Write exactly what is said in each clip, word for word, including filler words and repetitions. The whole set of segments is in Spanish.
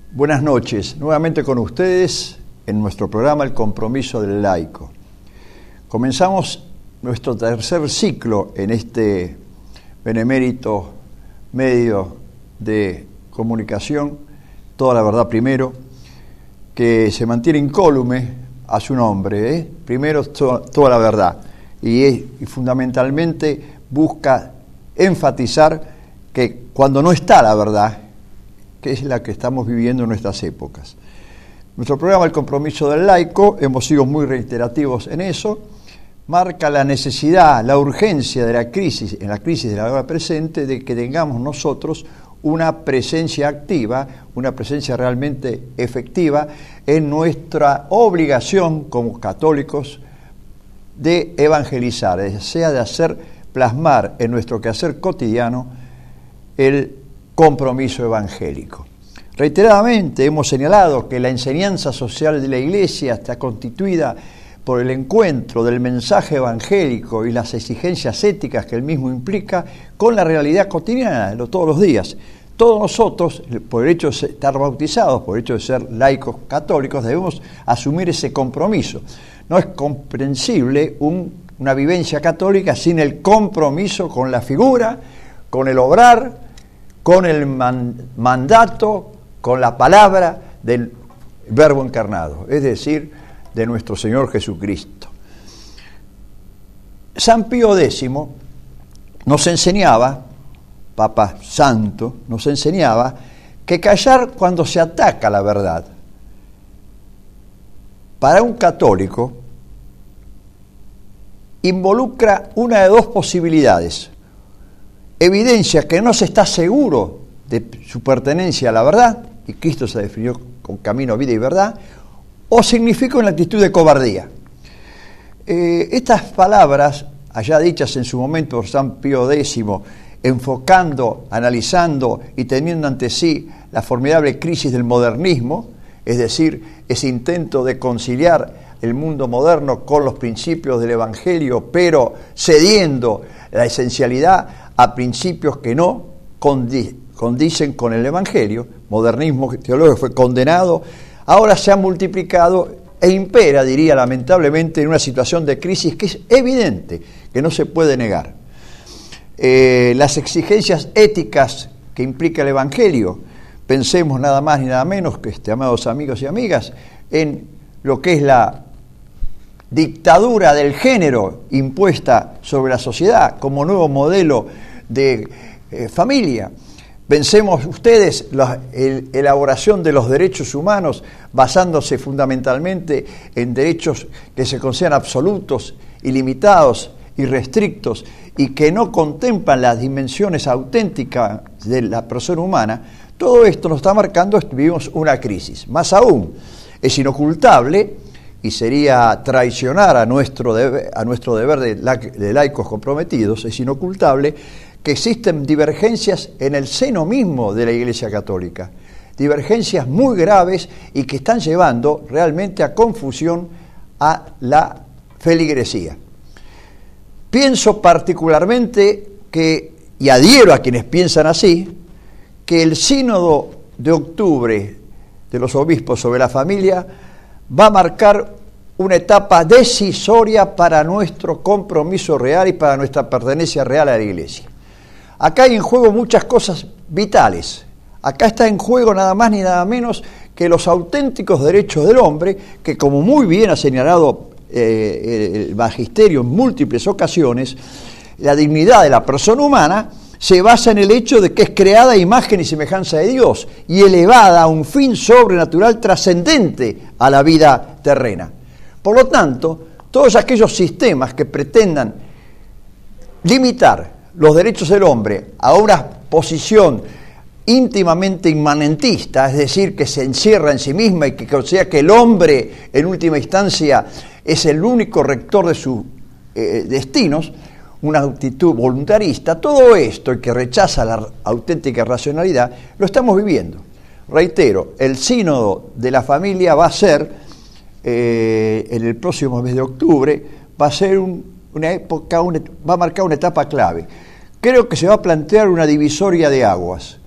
Buenas noches, nuevamente con ustedes en nuestro programa El Compromiso del Laico. Comenzamos nuestro tercer ciclo en este benemérito medio de comunicación, Toda la Verdad Primero, que se mantiene incólume a su nombre, ¿eh? Primero to- toda la verdad, y, es, y fundamentalmente busca enfatizar que cuando no está la verdad, que es la que estamos viviendo en nuestras épocas. Nuestro programa El Compromiso del Laico, hemos sido muy reiterativos en eso, marca la necesidad, la urgencia de la crisis, en la crisis de la hora presente, de que tengamos nosotros una presencia activa, una presencia realmente efectiva en nuestra obligación como católicos de evangelizar, es sea de hacer plasmar en nuestro quehacer cotidiano el compromiso evangélico. Reiteradamente hemos señalado que la enseñanza social de la Iglesia está constituida por el encuentro del mensaje evangélico y las exigencias éticas que el mismo implica con la realidad cotidiana de todos los días. Todos nosotros, por el hecho de estar bautizados, por el hecho de ser laicos católicos, debemos asumir ese compromiso. No es comprensible un, una vivencia católica sin el compromiso con la figura, con el obrar, con el man, mandato, con la palabra del Verbo encarnado, es decir, de nuestro Señor Jesucristo. San Pío décimo nos enseñaba, Papa Santo, nos enseñaba que callar cuando se ataca la verdad, para un católico, involucra una de dos posibilidades. Evidencia que no se está seguro de su pertenencia a la verdad, y Cristo se definió con camino, vida y verdad, o significa una actitud de cobardía. Eh, estas palabras, allá dichas en su momento por San Pío décimo, enfocando, analizando y teniendo ante sí la formidable crisis del modernismo, es decir, ese intento de conciliar el mundo moderno con los principios del Evangelio, pero cediendo la esencialidad a principios que no condicen con el Evangelio, modernismo teológico fue condenado, ahora se ha multiplicado e impera, diría lamentablemente, en una situación de crisis que es evidente, que no se puede negar. Eh, las exigencias éticas que implica el Evangelio, pensemos nada más ni nada menos que, este, amados amigos y amigas, en lo que es la dictadura del género impuesta sobre la sociedad como nuevo modelo de eh, familia. Pensemos ustedes la el, elaboración de los derechos humanos basándose fundamentalmente en derechos que se consideran absolutos, ilimitados, irrestrictos y que no contemplan las dimensiones auténticas de la persona humana. Todo esto nos está marcando, vivimos una crisis. Más aún, es inocultable y sería traicionar a nuestro deber, a nuestro deber de, la, de laicos comprometidos, es inocultable que existen divergencias en el seno mismo de la Iglesia Católica, divergencias muy graves y que están llevando realmente a confusión a la feligresía. Pienso particularmente que, y adhiero a quienes piensan así, que el sínodo de octubre de los obispos sobre la familia va a marcar una etapa decisoria para nuestro compromiso real y para nuestra pertenencia real a la Iglesia. Acá hay en juego muchas cosas vitales. Acá está en juego nada más ni nada menos que los auténticos derechos del hombre, que como muy bien ha señalado eh, el magisterio en múltiples ocasiones, la dignidad de la persona humana se basa en el hecho de que es creada a imagen y semejanza de Dios y elevada a un fin sobrenatural trascendente a la vida terrena. Por lo tanto, todos aquellos sistemas que pretendan limitar los derechos del hombre a una posición íntimamente inmanentista, es decir, que se encierra en sí misma y que considera que el hombre en última instancia es el único rector de sus eh, destinos, una actitud voluntarista, todo esto y que rechaza la auténtica racionalidad, lo estamos viviendo. Reitero, el sínodo de la familia va a ser, eh, en el próximo mes de octubre, va a ser un, una época, una, va a marcar una etapa clave. Creo que se va a plantear una divisoria de aguas.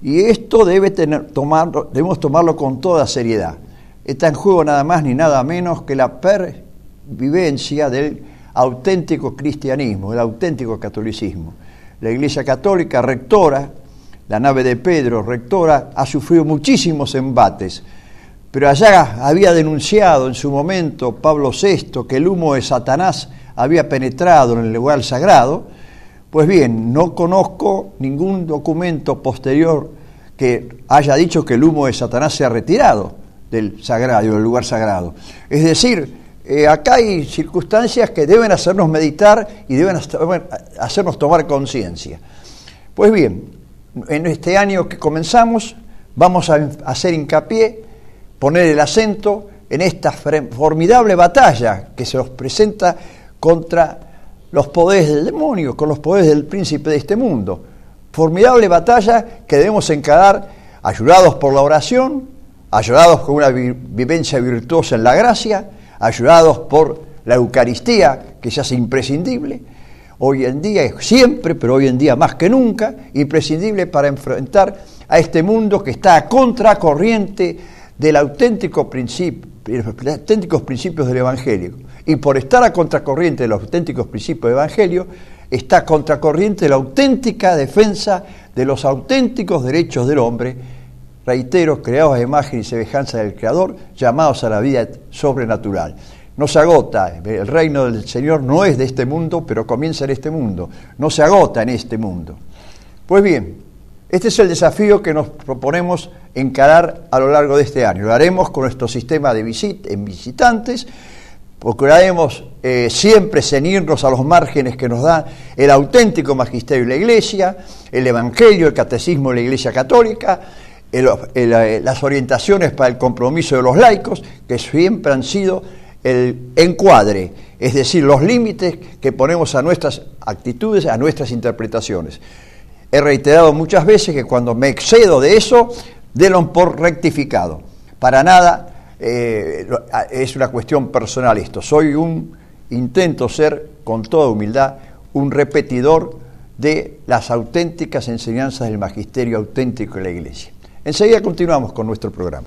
Y esto debe tener, tomarlo, debemos tomarlo con toda seriedad. Está en juego nada más ni nada menos que la pervivencia del auténtico cristianismo, del auténtico catolicismo. La Iglesia Católica, rectora, la nave de Pedro, rectora, ha sufrido muchísimos embates, pero allá había denunciado en su momento Pablo sexto que el humo de Satanás había penetrado en el lugar sagrado. Pues bien, no conozco ningún documento posterior que haya dicho que el humo de Satanás se ha retirado del sagrado, del lugar sagrado. Es decir, eh, acá hay circunstancias que deben hacernos meditar y deben hacernos tomar conciencia. Pues bien, en este año que comenzamos vamos a hacer hincapié, poner el acento en esta formidable batalla que se nos presenta contra los poderes del demonio, con los poderes del príncipe de este mundo. Formidable batalla que debemos encarar ayudados por la oración, ayudados con una vi- vivencia virtuosa en la gracia, ayudados por la Eucaristía, que se hace imprescindible, hoy en día, siempre, pero hoy en día más que nunca, imprescindible para enfrentar a este mundo que está a contracorriente del auténtico principio, los auténticos principios del Evangelio. Y por estar a contracorriente de los auténticos principios del Evangelio, está a contracorriente de la auténtica defensa de los auténticos derechos del hombre, reitero, creados a imagen y semejanza del Creador, llamados a la vida sobrenatural. No se agota, el reino del Señor no es de este mundo, pero comienza en este mundo, no se agota en este mundo. Pues bien, este es el desafío que nos proponemos encarar a lo largo de este año. Lo haremos con nuestro sistema de visit- en visitantes, procuraremos eh, siempre ceñirnos a los márgenes que nos da el auténtico magisterio de la Iglesia, el Evangelio, el Catecismo de la Iglesia Católica, el, el, las orientaciones para el compromiso de los laicos, que siempre han sido el encuadre, es decir, los límites que ponemos a nuestras actitudes, a nuestras interpretaciones. He reiterado muchas veces que cuando me excedo de eso, denlo por rectificado. Para nada eh, es una cuestión personal esto. Soy un, intento ser, con toda humildad, un repetidor de las auténticas enseñanzas del magisterio auténtico de la Iglesia. Enseguida continuamos con nuestro programa.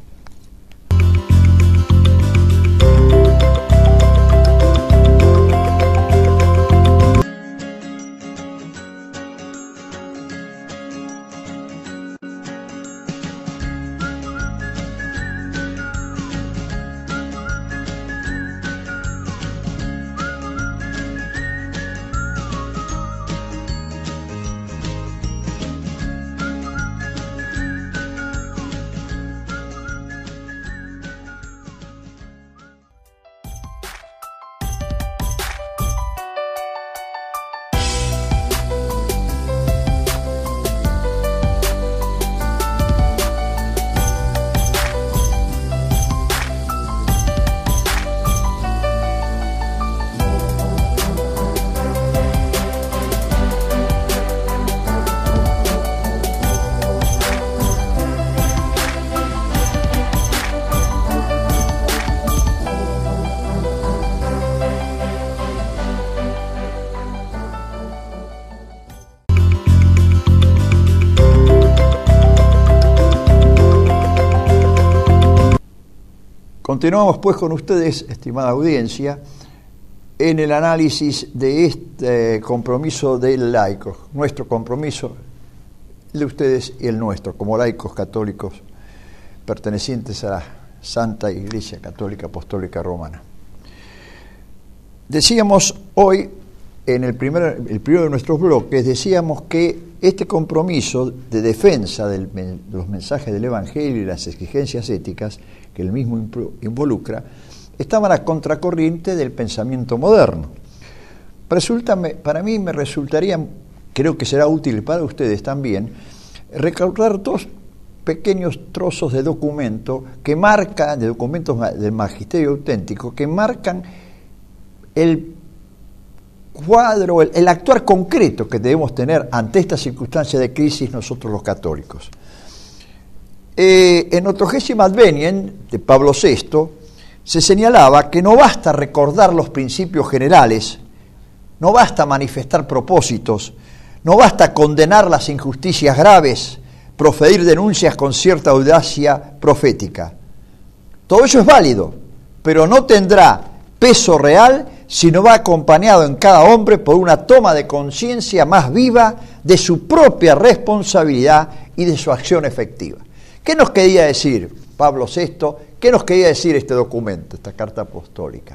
Continuamos pues con ustedes, estimada audiencia, en el análisis de este compromiso del laico, nuestro compromiso, el de ustedes y el nuestro, como laicos católicos pertenecientes a la Santa Iglesia Católica Apostólica Romana. Decíamos hoy, en el, primer, el primero de nuestros bloques, decíamos que este compromiso de defensa del, de los mensajes del Evangelio y las exigencias éticas que el mismo involucra, estaban a contracorriente del pensamiento moderno. Resulta, para mí me resultaría, creo que será útil para ustedes también, recordar dos pequeños trozos de documento que marcan, de documentos del magisterio auténtico, que marcan el cuadro, el, el actuar concreto que debemos tener ante esta circunstancia de crisis nosotros los católicos. Eh, en Octogésima Advenien de Pablo sexto se señalaba que no basta recordar los principios generales, no basta manifestar propósitos, no basta condenar las injusticias graves proferir denuncias con cierta audacia profética. Todo ello es válido, pero no tendrá peso real si no va acompañado en cada hombre por una toma de conciencia más viva de su propia responsabilidad y de su acción efectiva. ¿Qué nos quería decir Pablo sexto? ¿Qué nos quería decir este documento, esta carta apostólica?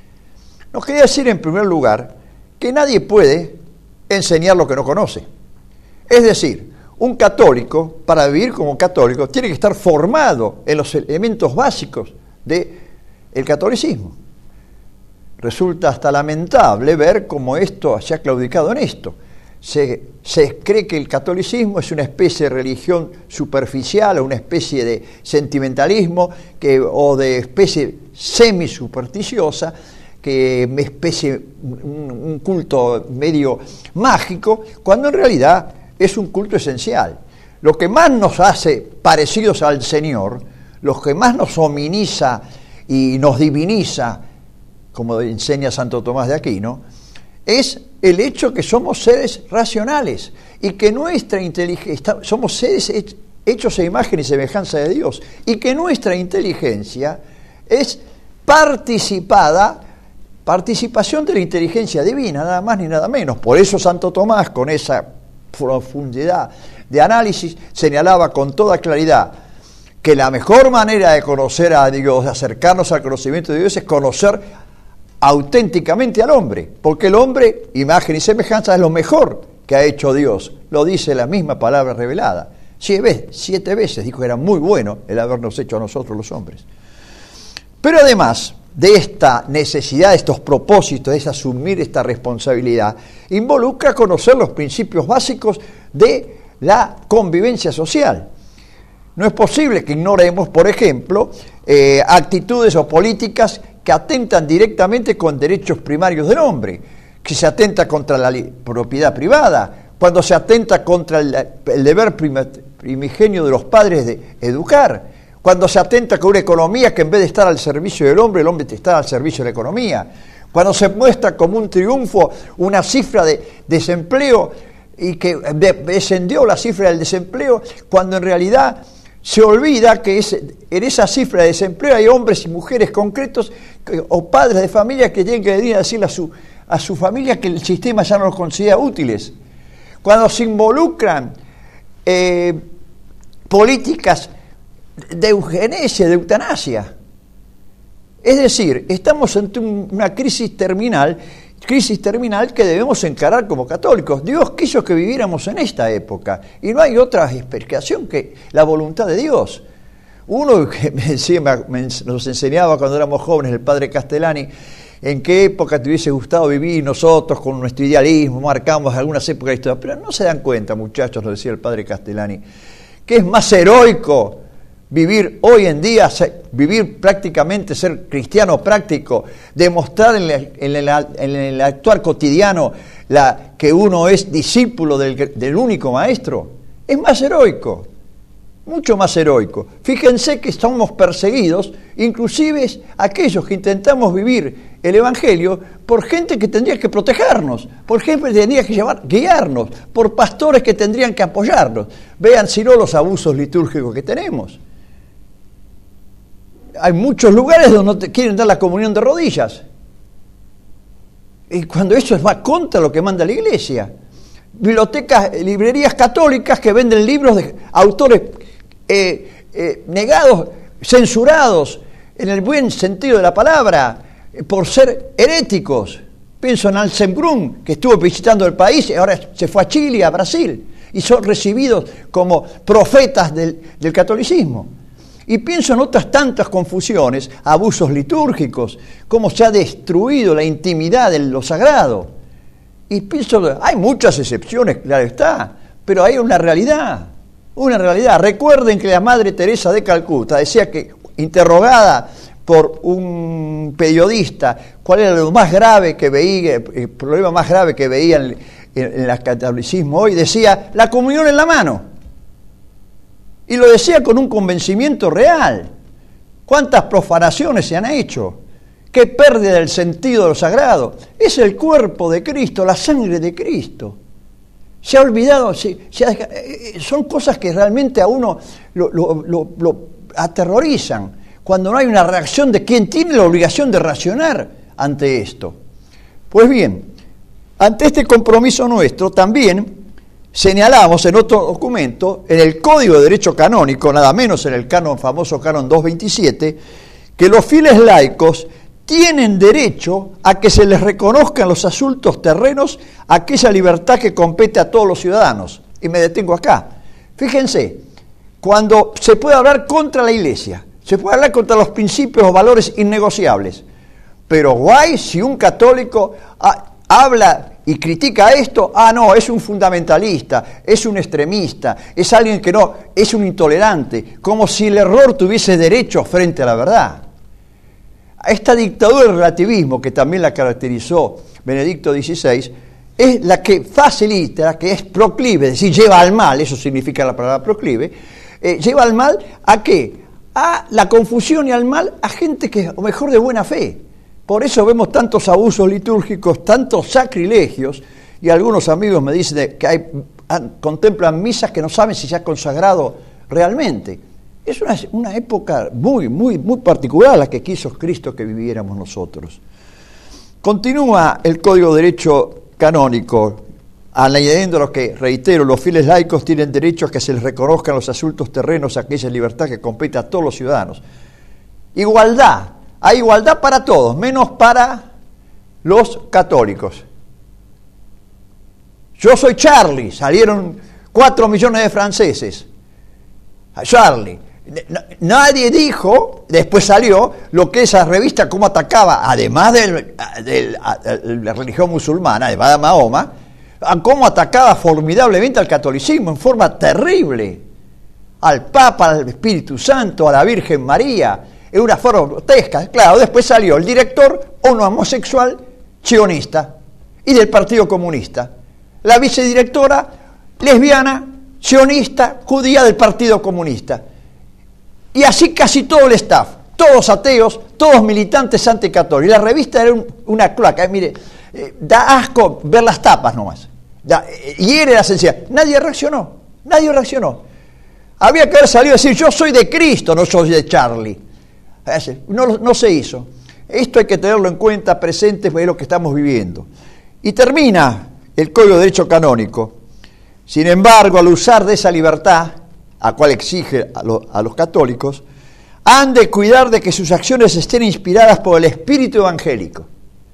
Nos quería decir, en primer lugar, que nadie puede enseñar lo que no conoce. Es decir, un católico, para vivir como católico, tiene que estar formado en los elementos básicos del catolicismo. Resulta hasta lamentable ver cómo esto se ha claudicado en esto. Se, se cree que el catolicismo es una especie de religión superficial o una especie de sentimentalismo que, o de especie semi-supersticiosa, que una especie, un, un culto medio mágico, cuando en realidad es un culto esencial. Lo que más nos hace parecidos al Señor, lo que más nos hominiza y nos diviniza, como enseña Santo Tomás de Aquino, es el hecho que somos seres racionales y que nuestra inteligencia, somos seres hechos a imagen y semejanza de Dios, y que nuestra inteligencia es participada, participación de la inteligencia divina, nada más ni nada menos. Por eso Santo Tomás, con esa profundidad de análisis, señalaba con toda claridad que la mejor manera de conocer a Dios, de acercarnos al conocimiento de Dios, es conocer auténticamente al hombre, porque el hombre, imagen y semejanza, es lo mejor que ha hecho Dios. Lo dice la misma palabra revelada. Siete, siete veces dijo que era muy bueno el habernos hecho a nosotros los hombres. Pero además de esta necesidad, de estos propósitos, de asumir esta responsabilidad, involucra conocer los principios básicos de la convivencia social. No es posible que ignoremos, por ejemplo, eh, actitudes o políticas que atentan directamente con derechos primarios del hombre, que se atenta contra la propiedad privada, cuando se atenta contra el, el deber primigenio de los padres de educar, cuando se atenta con una economía que en vez de estar al servicio del hombre, el hombre está al servicio de la economía, cuando se muestra como un triunfo una cifra de desempleo y que descendió la cifra del desempleo, cuando en realidad se olvida que es, en esa cifra de desempleo hay hombres y mujeres concretos que, o padres de familia que tienen que venir a decirle a su, a su familia que el sistema ya no los considera útiles. Cuando se involucran eh, políticas de eugenesia, de eutanasia. Es decir, estamos ante un, una crisis terminal, crisis terminal que debemos encarar como católicos. Dios quiso que viviéramos en esta época y no hay otra explicación que la voluntad de Dios. Uno que me decía, me, nos enseñaba cuando éramos jóvenes, el padre Castellani, en qué época te hubiese gustado vivir nosotros con nuestro idealismo, marcamos algunas épocas de la historia, pero no se dan cuenta, muchachos, lo decía el padre Castellani, que es más heroico vivir hoy en día, vivir prácticamente, ser cristiano práctico, demostrar en el, en el, en el actuar cotidiano la, que uno es discípulo del, del único maestro, es más heroico, mucho más heroico. Fíjense que estamos perseguidos, inclusive aquellos que intentamos vivir el Evangelio, por gente que tendría que protegernos, por gente que tendría que llevar, guiarnos, por pastores que tendrían que apoyarnos. Vean si no los abusos litúrgicos que tenemos. Hay muchos lugares donde no te quieren dar la comunión de rodillas. Y cuando eso va contra lo que manda la Iglesia. Bibliotecas, librerías católicas que venden libros de autores eh, eh, negados, censurados, en el buen sentido de la palabra, eh, por ser heréticos. Pienso en Anselm Grün, que estuvo visitando el país y ahora se fue a Chile, a Brasil, y son recibidos como profetas del, del catolicismo. Y pienso en otras tantas confusiones, abusos litúrgicos, cómo se ha destruido la intimidad de lo sagrado. Y pienso, hay muchas excepciones, claro está, pero hay una realidad, una realidad. Recuerden que la Madre Teresa de Calcuta decía que, interrogada por un periodista, cuál era lo más grave que veía, el problema más grave que veía en, en, en el catolicismo hoy, decía, la comunión en la mano. Y lo decía con un convencimiento real. ¿Cuántas profanaciones se han hecho? ¿Qué pérdida del sentido de lo sagrado? Es el cuerpo de Cristo, la sangre de Cristo. Se ha olvidado, se, se ha, son cosas que realmente a uno lo, lo, lo, lo aterrorizan, cuando no hay una reacción de quien tiene la obligación de reaccionar ante esto. Pues bien, ante este compromiso nuestro también señalamos en otro documento, en el Código de Derecho Canónico, nada menos en el canon, famoso canon doscientos veintisiete, que los fieles laicos tienen derecho a que se les reconozcan los asuntos terrenos, aquella libertad que compete a todos los ciudadanos. Y me detengo acá. Fíjense, cuando se puede hablar contra la Iglesia, se puede hablar contra los principios o valores innegociables, pero guay si un católico ha, habla y critica esto, ah no, es un fundamentalista, es un extremista, es alguien que no, es un intolerante, como si el error tuviese derecho frente a la verdad. Esta dictadura del relativismo, que también la caracterizó Benedicto dieciséis, es la que facilita, la que es proclive, es decir, lleva al mal, eso significa la palabra proclive, eh, lleva al mal ¿a qué? A la confusión y al mal a gente que, o mejor, de buena fe. Por eso vemos tantos abusos litúrgicos, tantos sacrilegios, y algunos amigos me dicen que hay, contemplan misas que no saben si se ha consagrado realmente. Es una, una época muy, muy, muy particular la que quiso Cristo que viviéramos nosotros. Continúa el Código de Derecho Canónico, añadiendo lo que, reitero, los fieles laicos tienen derecho a que se les reconozcan los asuntos terrenos, aquella libertad que compete a todos los ciudadanos. Igualdad. Hay igualdad para todos, menos para los católicos. Yo soy Charlie, salieron cuatro millones de franceses. Charlie. Nadie dijo, después salió, lo que esa revista, cómo atacaba, además de la religión musulmana, además de Mahoma, cómo atacaba formidablemente al catolicismo en forma terrible, al Papa, al Espíritu Santo, a la Virgen María, en una forma grotesca. Claro, después salió el director, un homosexual sionista y del Partido Comunista. La vicedirectora, lesbiana, sionista, judía del Partido Comunista. Y así casi todo el staff, todos ateos, todos militantes anticatólicos. La revista era un, una cloaca. Eh, mire, eh, da asco ver las tapas nomás. Da, eh, hiere la sensibilidad. Nadie reaccionó, nadie reaccionó. Había que haber salido a decir, yo soy de Cristo, no soy de Charlie. No, no se hizo. Esto hay que tenerlo en cuenta, presente, porque es lo que estamos viviendo. Y termina el Código de Derecho Canónico. Sin embargo, al usar de esa libertad, a cual exige a, lo, a los católicos, han de cuidar de que sus acciones estén inspiradas por el espíritu evangélico.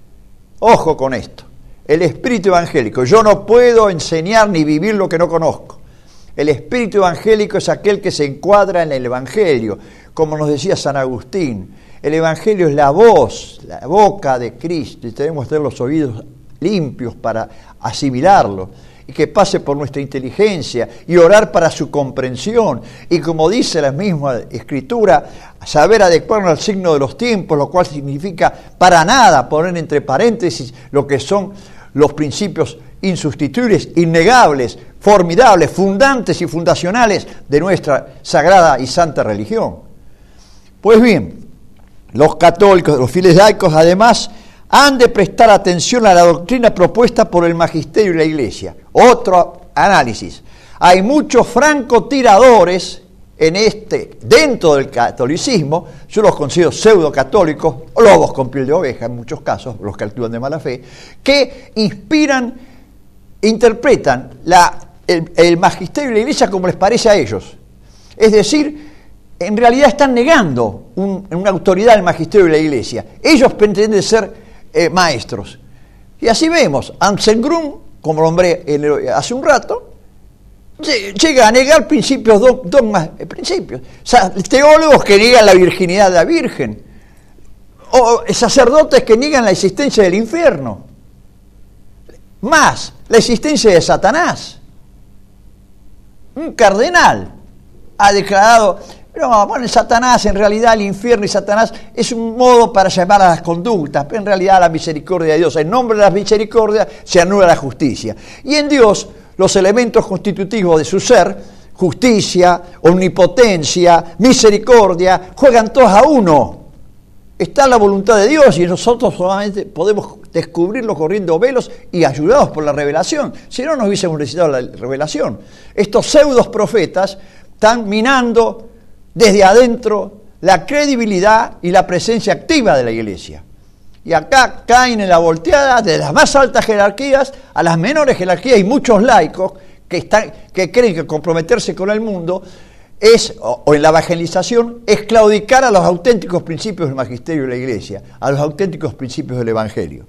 Ojo con esto, el espíritu evangélico. Yo no puedo enseñar ni vivir lo que no conozco. El espíritu evangélico es aquel que se encuadra en el evangelio, como nos decía San Agustín. El evangelio es la voz, la boca de Cristo, y tenemos que tener los oídos limpios para asimilarlo, y que pase por nuestra inteligencia, y orar para su comprensión, y como dice la misma Escritura, saber adecuarnos al signo de los tiempos, lo cual significa para nada poner entre paréntesis lo que son los principios insustituibles, innegables, formidables, fundantes y fundacionales de nuestra sagrada y santa religión. Pues bien, los católicos, los fieles laicos, además, han de prestar atención a la doctrina propuesta por el magisterio y la Iglesia. Otro análisis. Hay muchos francotiradores en este, dentro del catolicismo, yo los considero pseudo-católicos, lobos con piel de oveja en muchos casos, los que actúan de mala fe, que inspiran, interpretan la, el, el magisterio y la Iglesia como les parece a ellos. Es decir, en realidad están negando un, una autoridad del magisterio y la Iglesia. Ellos pretenden ser eh, maestros. Y así vemos, Anselm Grun, como lo nombré hace un rato, llega a negar principios, dogmas, principios. O sea, teólogos que niegan la virginidad de la Virgen, o sacerdotes que niegan la existencia del infierno, más la existencia de Satanás. Un cardenal ha declarado, no, bueno, el Satanás, en realidad el infierno y Satanás es un modo para llamar a las conductas, pero en realidad la misericordia de Dios, en nombre de la misericordia se anula la justicia. Y en Dios, los elementos constitutivos de su ser, justicia, omnipotencia, misericordia, juegan todos a uno. Está la voluntad de Dios y nosotros solamente podemos descubrirlo corriendo velos y ayudados por la revelación. Si no, no hubiésemos necesitado la revelación. Estos pseudos profetas están minando desde adentro la credibilidad y la presencia activa de la iglesia. Y acá caen en la volteada de las más altas jerarquías a las menores jerarquías, y muchos laicos que, están, que creen que comprometerse con el mundo es, o, o en la evangelización, es claudicar a los auténticos principios del magisterio de la iglesia, a los auténticos principios del evangelio.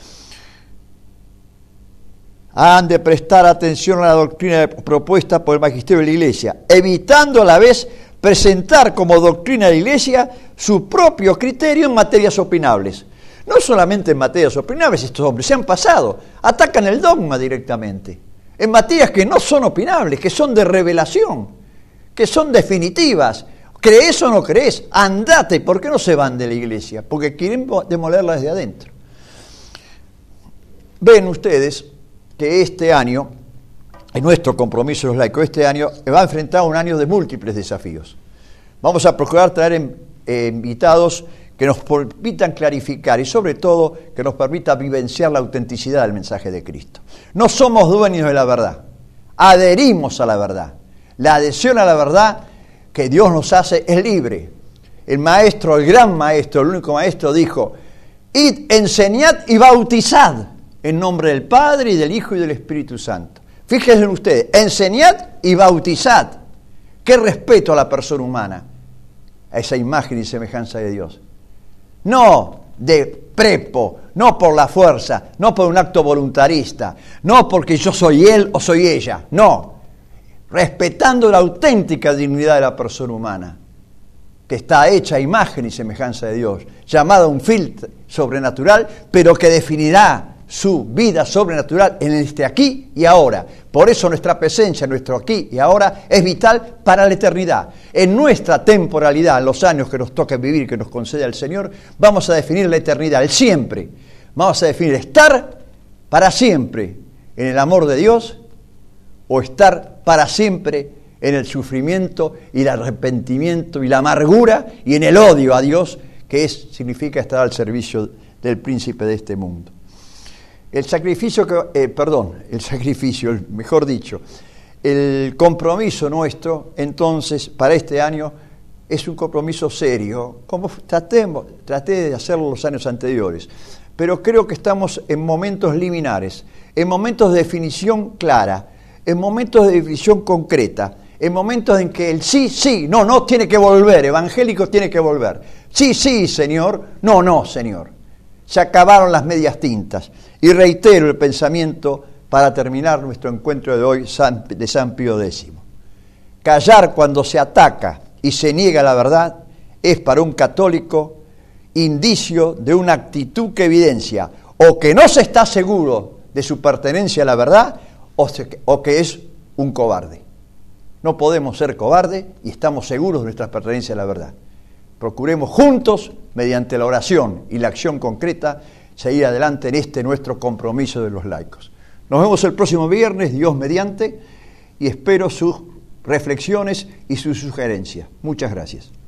Han de prestar atención a la doctrina propuesta por el magisterio de la iglesia, evitando a la vez presentar como doctrina de la iglesia su propio criterio en materias opinables. No solamente en materias opinables, estos hombres se han pasado, atacan el dogma directamente, en materias que no son opinables, que son de revelación, que son definitivas. ¿Crees o no crees? Andate. ¿Por qué no se van de la iglesia? Porque quieren demolerla desde adentro. Ven ustedes que este año, en nuestro compromiso de los laicos, este año va a enfrentar un año de múltiples desafíos. Vamos a procurar traer eh, invitados que nos permitan clarificar y sobre todo que nos permita vivenciar la autenticidad del mensaje de Cristo. No somos dueños de la verdad, adherimos a la verdad. La adhesión a la verdad que Dios nos hace es libre. El maestro, el gran maestro, el único maestro dijo: id, enseñad y bautizad en nombre del Padre y del Hijo y del Espíritu Santo. Fíjense ustedes, enseñad y bautizad. Qué respeto a la persona humana, a esa imagen y semejanza de Dios. No de prepo, no por la fuerza, no por un acto voluntarista, no porque yo soy él o soy ella, no. Respetando la auténtica dignidad de la persona humana, que está hecha a imagen y semejanza de Dios, llamada un filtro sobrenatural, pero que definirá su vida sobrenatural en este aquí y ahora. Por eso nuestra presencia, nuestro aquí y ahora, es vital para la eternidad. En nuestra temporalidad, en los años que nos toca vivir, que nos concede el Señor, vamos a definir la eternidad, el siempre. Vamos a definir estar para siempre en el amor de Dios o estar para siempre en el sufrimiento y el arrepentimiento y la amargura y en el odio a Dios, que es, significa estar al servicio del príncipe de este mundo. El sacrificio, que, eh, perdón, el sacrificio, el, mejor dicho, el compromiso nuestro, entonces, para este año, es un compromiso serio, como tratemos, traté de hacerlo los años anteriores, pero creo que estamos en momentos liminares, en momentos de definición clara, en momentos de definición concreta, en momentos en que el sí, sí, no, no tiene que volver, evangélico tiene que volver, sí, sí, Señor, no, no, Señor. Se acabaron las medias tintas. Y reitero el pensamiento para terminar nuestro encuentro de hoy de San Pío X. Callar cuando se ataca y se niega la verdad es para un católico indicio de una actitud que evidencia o que no se está seguro de su pertenencia a la verdad o, se, o que es un cobarde. No podemos ser cobardes y estamos seguros de nuestra pertenencia a la verdad. Procuremos juntos, mediante la oración y la acción concreta, seguir adelante en este nuestro compromiso de los laicos. Nos vemos el próximo viernes, Dios mediante, y espero sus reflexiones y sus sugerencias. Muchas gracias.